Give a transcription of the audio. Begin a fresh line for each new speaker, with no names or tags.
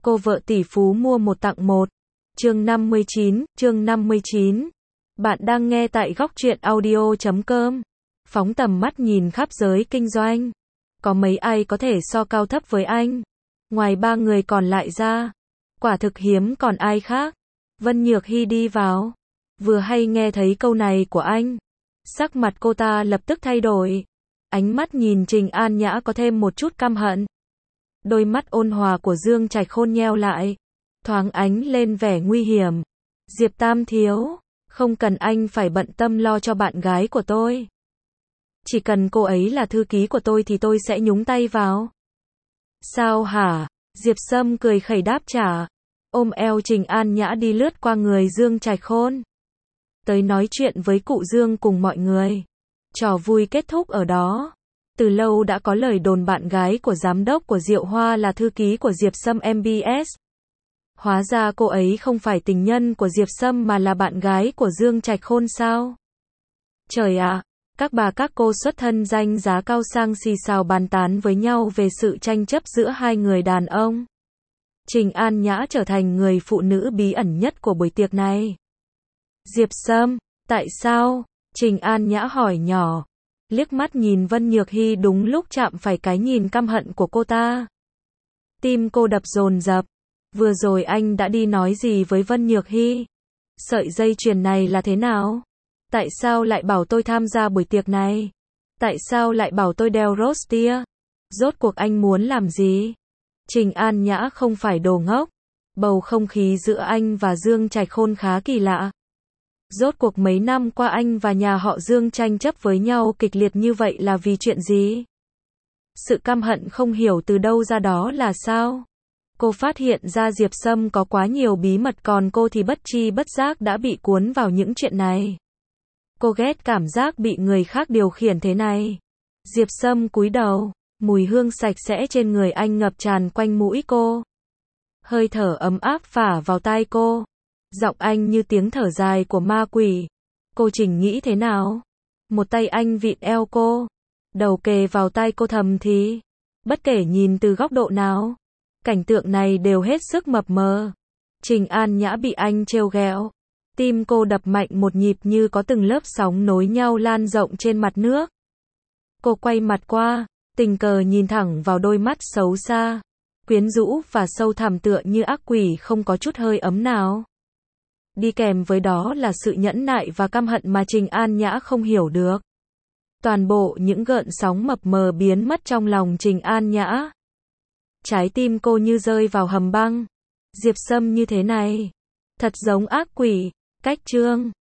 Cô vợ tỷ phú mua một tặng một. Chương 59. Bạn đang nghe tại góc truyện audio.com. Phóng tầm mắt nhìn khắp giới kinh doanh. Có mấy ai có thể so cao thấp với anh? Ngoài ba người còn lại ra, quả thực hiếm còn ai khác. Vân Nhược Hy đi vào. Vừa hay nghe thấy câu này của anh, sắc mặt cô ta lập tức thay đổi. Ánh mắt nhìn Trình An Nhã có thêm một chút căm hận. Đôi mắt ôn hòa của Dương Trạch Khôn nheo lại, thoáng ánh lên vẻ nguy hiểm. Diệp Tam thiếu, không cần anh phải bận tâm lo cho bạn gái của tôi. Chỉ cần cô ấy là thư ký của tôi thì tôi sẽ nhúng tay vào. Sao hả? Diệp Sâm cười khẩy đáp trả, ôm eo Trình An Nhã đi lướt qua người Dương Trạch Khôn. Tới nói chuyện với cụ Dương cùng mọi người. Trò vui kết thúc ở đó. Từ lâu đã có lời đồn bạn gái của giám đốc của Diệu Hoa là thư ký của Diệp Sâm MBS. Hóa ra cô ấy không phải tình nhân của Diệp Sâm mà là bạn gái của Dương Trạch Khôn sao? Trời ạ, các bà các cô xuất thân danh giá cao sang xì xào bàn tán với nhau về sự tranh chấp giữa hai người đàn ông. Trình An Nhã trở thành người phụ nữ bí ẩn nhất của buổi tiệc này. Diệp Sâm, tại sao? Trình An Nhã hỏi nhỏ, liếc mắt nhìn Vân Nhược Hy đúng lúc chạm phải cái nhìn căm hận của cô ta. Tim cô đập dồn dập. Vừa rồi anh đã đi nói gì với Vân Nhược Hy? Sợi dây chuyền này là thế nào? Tại sao lại bảo tôi tham gia buổi tiệc này? Tại sao lại bảo tôi đeo Rostia? Rốt cuộc anh muốn làm gì? Trình An Nhã không phải đồ ngốc. Bầu không khí giữa anh và Dương Trạch Khôn khá kỳ lạ. Rốt cuộc mấy năm qua anh và nhà họ Dương tranh chấp với nhau kịch liệt như vậy là vì chuyện gì? Sự căm hận không hiểu từ đâu ra đó là sao? Cô phát hiện ra Diệp Sâm có quá nhiều bí mật còn cô thì bất tri bất giác đã bị cuốn vào những chuyện này. Cô ghét cảm giác bị người khác điều khiển thế này. Diệp Sâm cúi đầu, mùi hương sạch sẽ trên người anh ngập tràn quanh mũi cô. Hơi thở ấm áp phả vào tai cô. Giọng anh như tiếng thở dài của ma quỷ. Cô Trình nghĩ thế nào? Một tay anh vịn eo cô, đầu kề vào tai cô thầm thì. Bất kể nhìn từ góc độ nào, cảnh tượng này đều hết sức mập mờ. Trình An Nhã bị anh trêu ghẹo. Tim cô đập mạnh một nhịp như có từng lớp sóng nối nhau lan rộng trên mặt nước. Cô quay mặt qua, tình cờ nhìn thẳng vào đôi mắt xấu xa, quyến rũ và sâu thẳm tựa như ác quỷ không có chút hơi ấm nào. Đi kèm với đó là sự nhẫn nại và căm hận mà Trình An Nhã không hiểu được. Toàn bộ những gợn sóng mập mờ biến mất trong lòng Trình An Nhã. Trái tim cô như rơi vào hầm băng. Diệp Sâm như thế này, thật giống ác quỷ. Cách chương